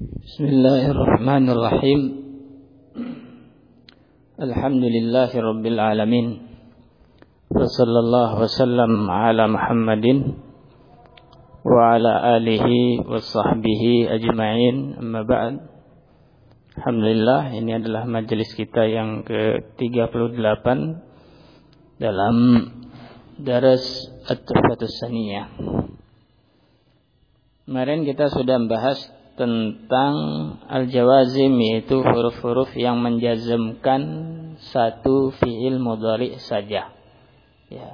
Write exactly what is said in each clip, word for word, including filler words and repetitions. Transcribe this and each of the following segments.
Bismillahirrahmanirrahim. Alhamdulillahi rabbil alamin. Wa sallallahu wasallam ala Muhammadin wa ala alihi wa sahbihi ajma'in. Amma ba'd. Alhamdulillah, ini adalah majelis kita yang ke tiga puluh delapan dalam daras At-Tuhfatus Saniyah. Kemarin kita sudah membahas tentang al-jawazim, yaitu huruf-huruf yang menjazmkan satu fi'il mudhari saja, ya.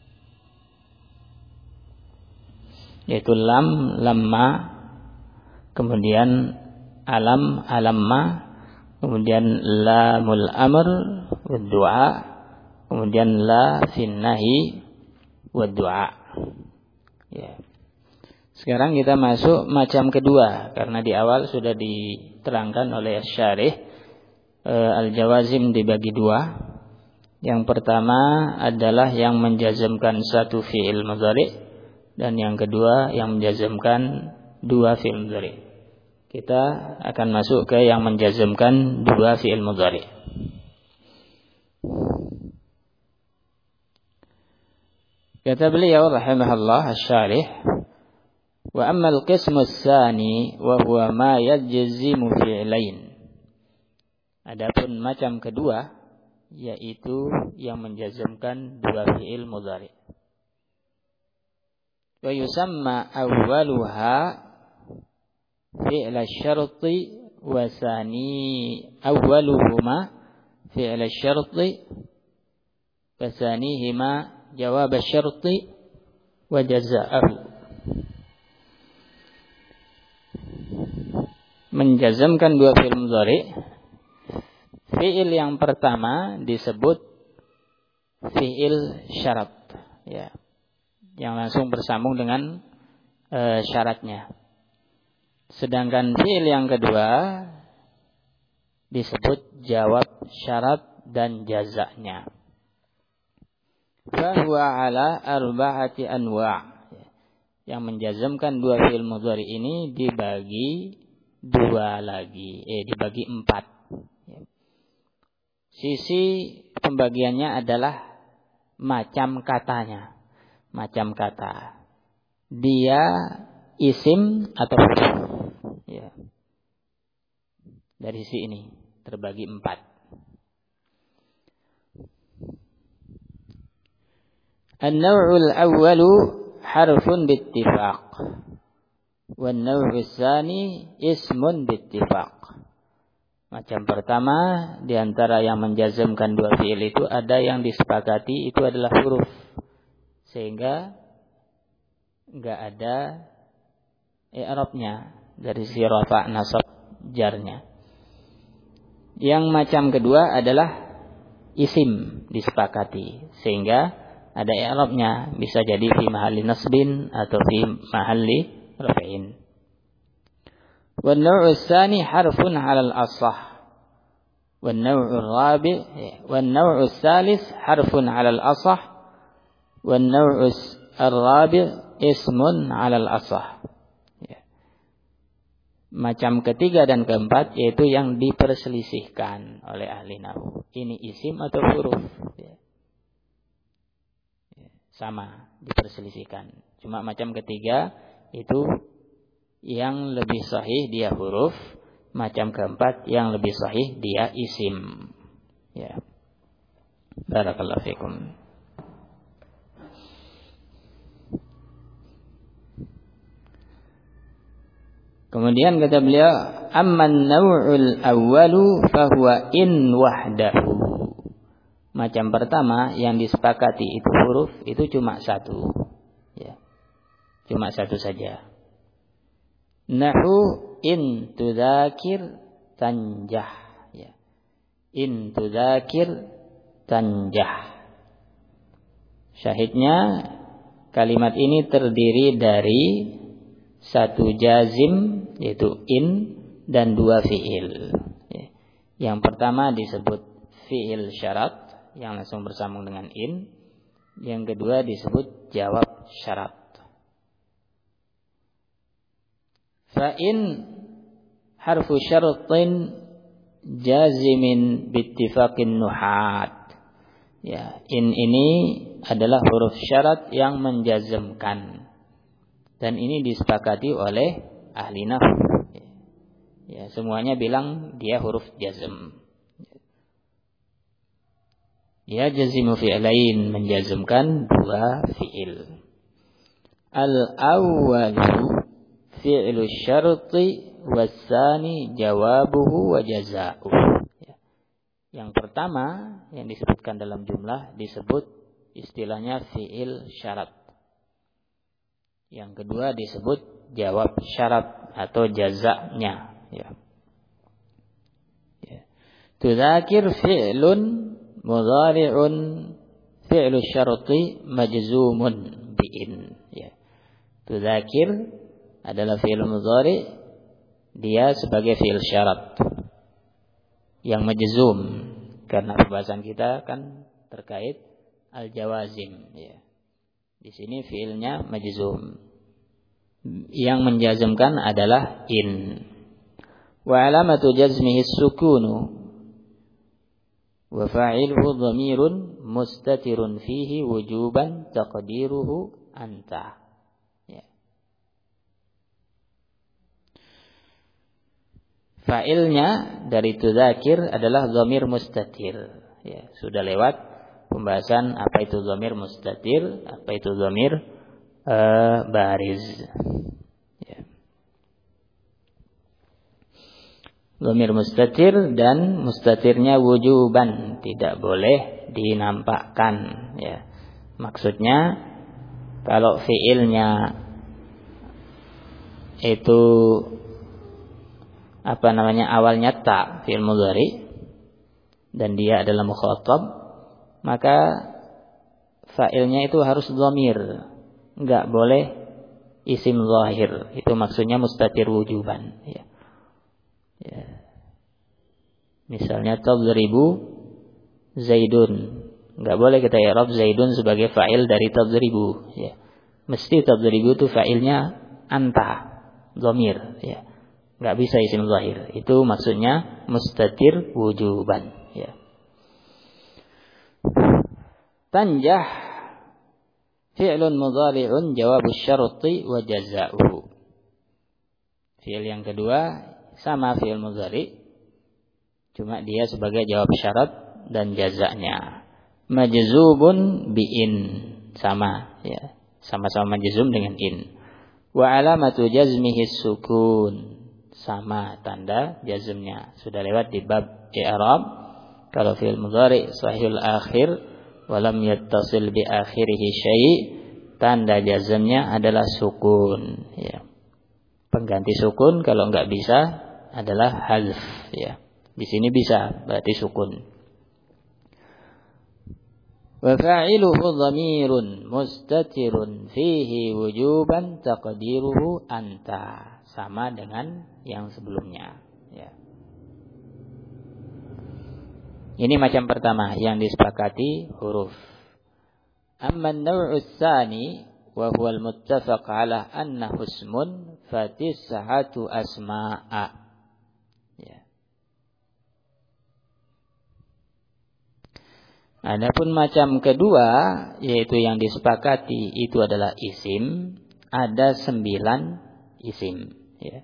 Yaitu lam, lamma, kemudian alam, alamma, kemudian lamul amr wad du'a, kemudian la fin nahi wad du'a, ya. Sekarang kita masuk macam kedua, karena di awal sudah diterangkan oleh syarih e, al-jawazim dibagi dua. Yang pertama adalah yang menjazmkan satu fi'il mudhari, dan yang kedua yang menjazmkan dua fi'il mudhari. Kita akan masuk ke yang menjazmkan dua fi'il mudhari. Kata beliau rahimahullah asy-syarih, wa ammal qismu tsani wa huwa ma yajzimu fi'lain. Adapun macam kedua, yaitu yang menjazmkan dua fi'il mudhari. Wa yusamma awwaluha fi'l asy-syarti wa tsani awwaluhuma fi'l asy-syarti wa tsanihima jawab asy-syarti wa jazaa'uhu. Menjazmkan dua fi'il mudhari, fi'il yang pertama disebut fi'il syarat, ya, yang langsung bersambung dengan e, syaratnya. Sedangkan fi'il yang kedua disebut jawab syarat dan jazaknya. Fahuwa ala arba'ati anwa'. Yang menjazmkan dua fi'il mudhari ini dibagi dua lagi, eh dibagi empat. Sisi pembagiannya adalah macam katanya. Macam kata. Dia isim atau huruf. Ya. Dari sisi ini terbagi empat. An-naw'ul awwalu harfun bittifaq. Wan-naw'us tsani ismun bittifaq. Macam pertama di antara yang menjazmkan dua fi'il itu ada yang disepakati itu adalah huruf, sehingga enggak ada i'rabnya dari si rafa' nasab jarnya. Yang macam kedua adalah isim disepakati, sehingga ada i'rabnya, bisa jadi fi mahalli nasbin atau fi mahalli raf'in. Wan naw'us tsani harfun 'alal ashah. Wan naw'ur rabi' wan naw'us tsalis harfun 'alal ashah. Wan naw'us ar-rabi' ismun 'alal ashah. Ya. Macam ketiga dan keempat yaitu yang diperselisihkan oleh ahli nahwu. Ini isim atau huruf, ya. Sama, diperselisihkan. Cuma macam ketiga itu yang lebih sahih dia huruf, macam keempat yang lebih sahih dia isim. Ya. Barakallahu fikum. Kemudian kata beliau, amman naw'ul awwalu fahuwa in wahdahu. Macam pertama yang disepakati itu huruf, itu cuma satu. Ya. Cuma satu saja. Nahu in tudzakir tanjah, ya. In tudzakir tanjah. Syahidnya kalimat ini terdiri dari satu jazim yaitu in dan dua fi'il, ya. Yang pertama disebut fi'il syarat yang langsung bersambung dengan in. Yang kedua disebut jawab syarat. Fa in harfu syartin jazimin bittifaqin nuhat. Ya, in ini adalah huruf syarat yang menjazmkan. Dan ini disepakati oleh ahli nahwu. Ya, semuanya bilang dia huruf jazm. Ya, jazimu fi'lain, menjazmkan dua fi'il. Al-awwalu fi'lu syarti was-tsani jawabuhu wa jazaa'uhu. Ya. Yang pertama yang disebutkan dalam jumlah disebut istilahnya fi'il syarat. Yang kedua disebut jawab syarat atau jazanya. Ya. Ya. Tudzakir fi'lun mudhari'un fi'lu syarti majzumun bi'in. Ya. Tudzakir adalah fi'il mudhari', dia sebagai fi'il syarat yang majzum, karena pembahasan kita kan terkait al-jawazim. Ya. Di sini fiilnya majzum. Yang menjazmkan adalah in. Wa alamatu jazmihi as-sukunu wa fa'iluhu dhamirun mustatirun fihi wujuban taqdiruhu anta. Ya. Fa'ilnya dari tudzakir adalah dhamir mustatir. Ya, sudah lewat pembahasan apa itu dhamir mustatir, apa itu dhamir uh, bariz. Ya. Dhamir mustatir dan mustatirnya wujuban, tidak boleh dinampakkan. Ya. Maksudnya kalau fiilnya itu apa namanya awalnya ta, fiil mudhari, dan dia adalah mukhatab, maka fa'ilnya itu harus dhamir, enggak boleh isim zahir. Itu maksudnya mustatir wujuban. Ya. Ya. Misalnya tadribu zaidun, enggak boleh kita i'rab zaidun sebagai fa'il dari tadribu. Ya. Mesti tadribu itu fa'ilnya anta, dhamir. Ya. Enggak bisa isim zahir. Itu maksudnya mustatir wujuban. Ya. Tanjah fi'lun mudhari'un jawabu syarti wa jazaa'uhu. Fi'il yang kedua sama fi'il mudhari, cuma dia sebagai jawab syarat dan jazanya. Majzubun bi'in, sama ya, sama-sama majzum dengan in. Wa alamatu jazmihi sukun, sama tanda jazmnya. Sudah lewat di bab i'rab. Kalau fi'il mudhari sahihul akhir walam yattasil bi akhirih syai', tanda jazmnya adalah sukun. Ya. Pengganti sukun kalau enggak bisa adalah hazf. Ya. Di sini bisa, berarti sukun. Wa fa'iluhu dhamirun mustatirun fihi wujuban taqdiruhu anta, sama dengan yang sebelumnya. Ya. Ini macam pertama yang disepakati huruf. Amma an-naw'u tsani wa huwa al-muttafaq 'ala annahu ismun fa tis'atu asma'a. Ya. Adapun macam kedua, yaitu yang disepakati itu adalah isim, ada sembilan isim. Ya.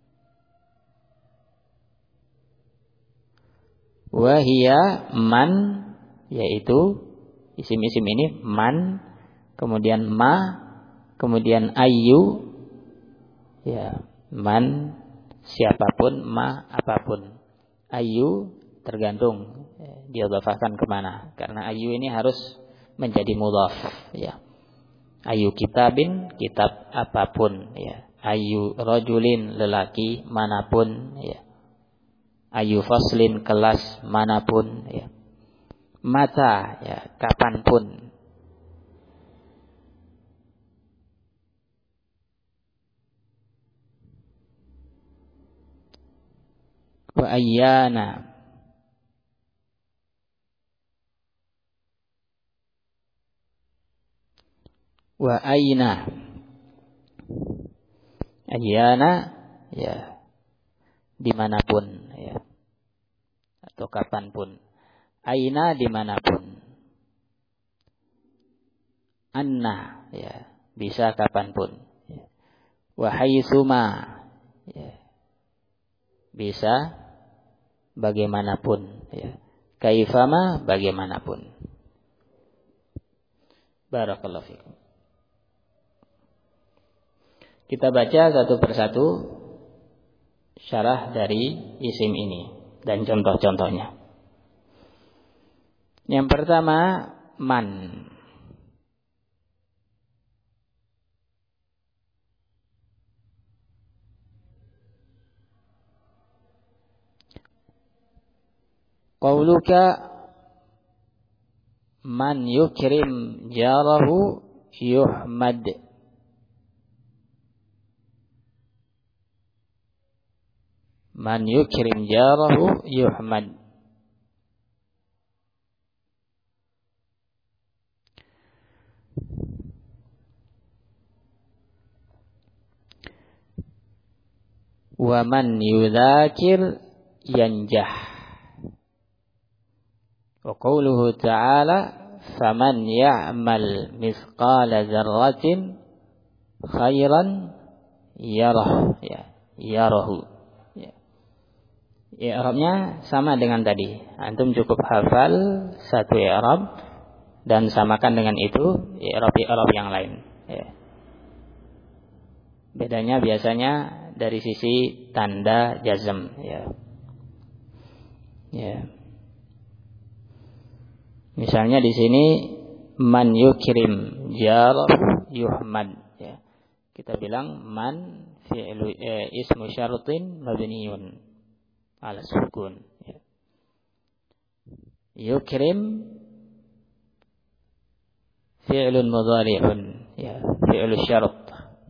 Wahia man, yaitu isim-isim ini man, kemudian ma, kemudian ayu, ya man siapapun, ma apapun, ayu tergantung ya, diidhafahkan kemana, karena ayu ini harus menjadi mudhaf. Ya. Ayu kitabin, kitab apapun. Ya. Ayu rajulin, lelaki manapun. Ya. Ayu faslin, kelas manapun, ya. Mata, ya, kapanpun. Wa ayyana, wa aina, ayyana, ya, dimanapun, ya, atau kapanpun. Aina dimanapun. Anna, ya, bisa kapanpun. Ya. Wa haitsuma, ya, bisa bagaimanapun, ya. Kaifama, bagaimanapun. Barakallahu fikum. Kita baca satu persatu syarah dari isim ini dan contoh-contohnya. Yang pertama, man. Qauluka man yukrim jarahu yuhmad. Man yukrim jarahu yuhmad. Wa man yudzakir yanjah. Wa qauluhu ta'ala faman ya'mal mithqala dzarratin khairan yarah, ya, yarahu. Ya. I'rabnya sama dengan tadi. Antum cukup hafal satu i'rab dan samakan dengan itu i'rab-i'rab yang lain, ya. Bedanya biasanya dari sisi tanda jazm, ya. Ya. Misalnya di sini man yukrim jarahu yuhmad, ya. Kita bilang man fi'lu eh, ismu syartin mabniun ala sukun, ya. Yukrim fi'lun mudhari'un, ya, fi'lu syarat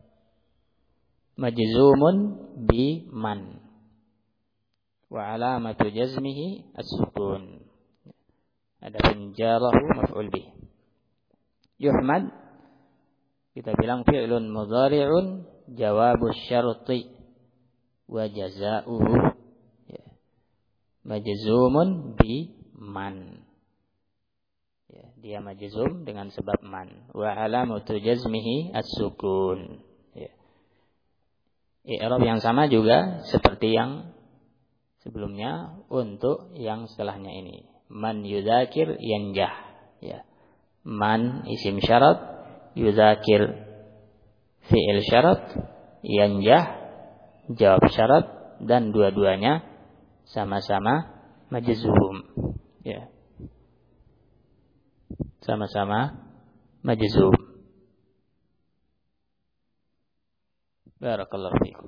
majzumun bi man wa alamatu jazmihi as-sukun. Adapun jarahu maf'ul bih. Yuhmad kita bilang fi'lun mudhari'un jawabus syarti wa jazaa'uhu, ya, majzumun bi man, ya, dia majzum dengan sebab man wa alamatu jazmihi as-sukun, ya. I'rab yang sama juga seperti yang sebelumnya untuk yang setelahnya ini. Man yudzakir yanjah, ya. Man isim syarat, yudzakir fi'il syarat, yanjah jawab syarat, dan dua-duanya sama-sama majzum, ya. Sama-sama majzum. Barakallahu fikum.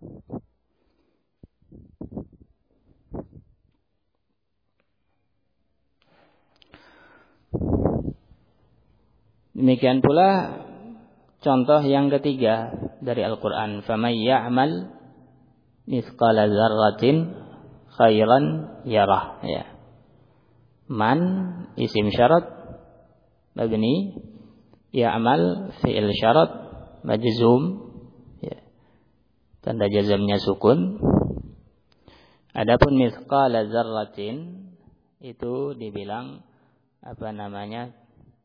Demikian pula contoh yang ketiga dari Al-Quran. فَمَنْ يَعْمَلْ مِثْقَالَ ذَرَّةٍ خَيْرًا يَرَهُ, ya. Man isim syarat mabni, ya'mal fi'il syarat majzum, ya. Tanda jazamnya sukun. Adapun mithqala dzarratin itu dibilang apa namanya?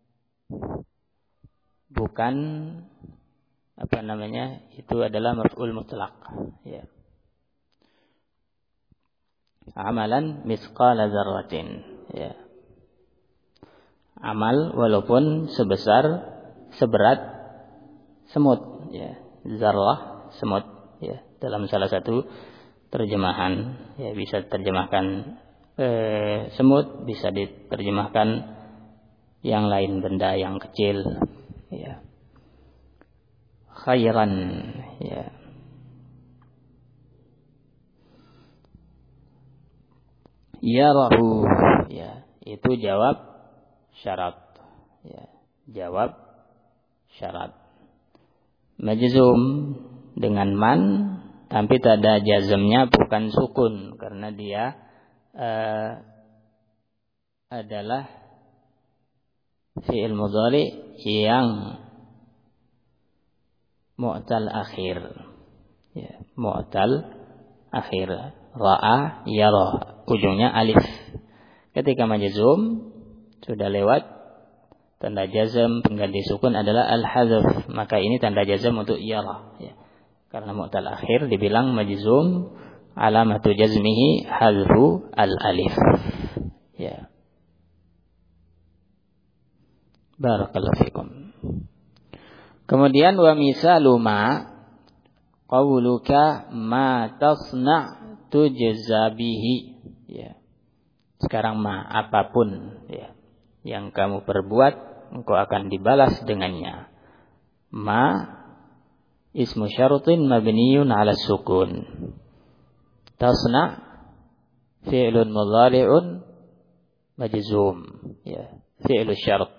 Bukan apa namanya? Itu adalah maf'ul mutlaq, ya. Amalan mithqala dzarratin, ya. Amal walaupun sebesar seberat semut, ya. Zarrah semut, ya. Dalam salah satu terjemahan, ya, bisa terjemahkan eh, semut, bisa diterjemahkan yang lain, benda yang kecil, ya. Khairan, ya. Yarahu, ya, itu jawab syarat, ya, jawab syarat majzum dengan man, tapi tanda jazmnya bukan sukun karena dia uh, adalah fi'il mudhari yang mu'tal akhir, ya, mu'tal akhir. Ra'a yara, ujungnya alif. Ketika majzum sudah lewat tanda jazm pengganti sukun adalah al-hadzf, maka ini tanda jazm untuk yara ya. Karena mu'tal akhir dibilang majzum, alamatu jazmihi hadzfu al-alif. Ya. Barakallahu fikum. Kemudian wa misalu ma qauluka ma tasna' tujza bihi. Ya. Sekarang ma, apapun ya yang kamu perbuat engkau akan dibalas dengannya. Ma ismu syartin mabniyun 'ala sukun. Tasna' fi'lun mudhari'un majzum ya, fi'lu syart.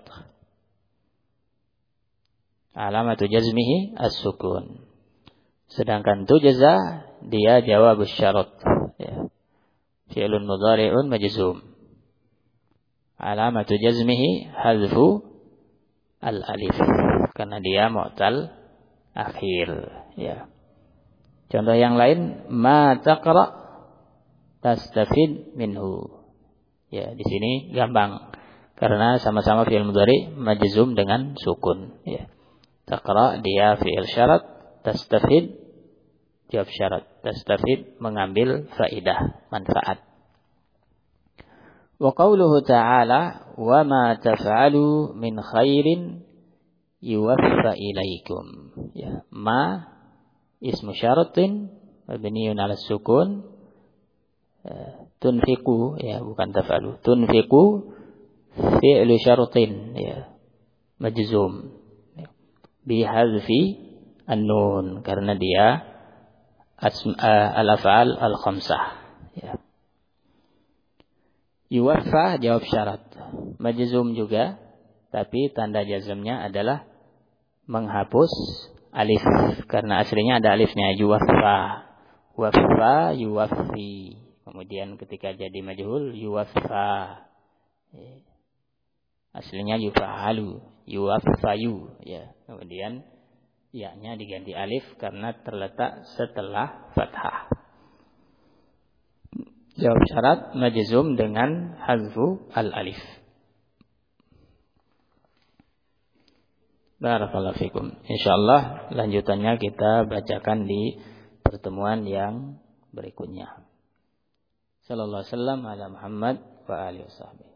Alamatu jazmihi as-sukun. Sedangkan tujza dia jawab syarat ya. Fi'lun mudhari'un majzum. Alamatu jazmihi hadzfu al-alif karena dia mu'tal akhir ya. Contoh yang lain, ma taqra tastafid minhu. Ya, di sini gampang karena sama-sama fi'il mudhari majzum dengan sukun ya. Taqra dia fi'il syarat, tastafid jawab syarat. Tastafid mengambil faidah, manfaat. Wa qauluhu ta'ala wa ma taf'alu min khairin yuwaffa ilaikum. Ya, ma ismu syaratin mabniun 'ala sukun. Tunfiqu ya, bukan taf'alu. Tunfiqu fi'lu syaratin ya, majzum bi hadzfi an-nun karena dia al-af'al al-khamsah ya. Yuwaffa jawab syarat, majzum juga, tapi tanda jazmnya adalah menghapus alif karena aslinya ada alifnya. Yuwaffa, waffa yuwaffi. Kemudian ketika jadi majhul yuwaffa, aslinya yufa'alu, yuwaffayu ya. Kemudian ya-nya diganti alif karena terletak setelah fathah. Jawab syarat majzum dengan hadzfu al-alif. Barakallahu fikum. Insyaallah lanjutannya kita bacakan di pertemuan yang berikutnya. Sallallahu alaihi wasallam ala Muhammad wa alihi wasallam.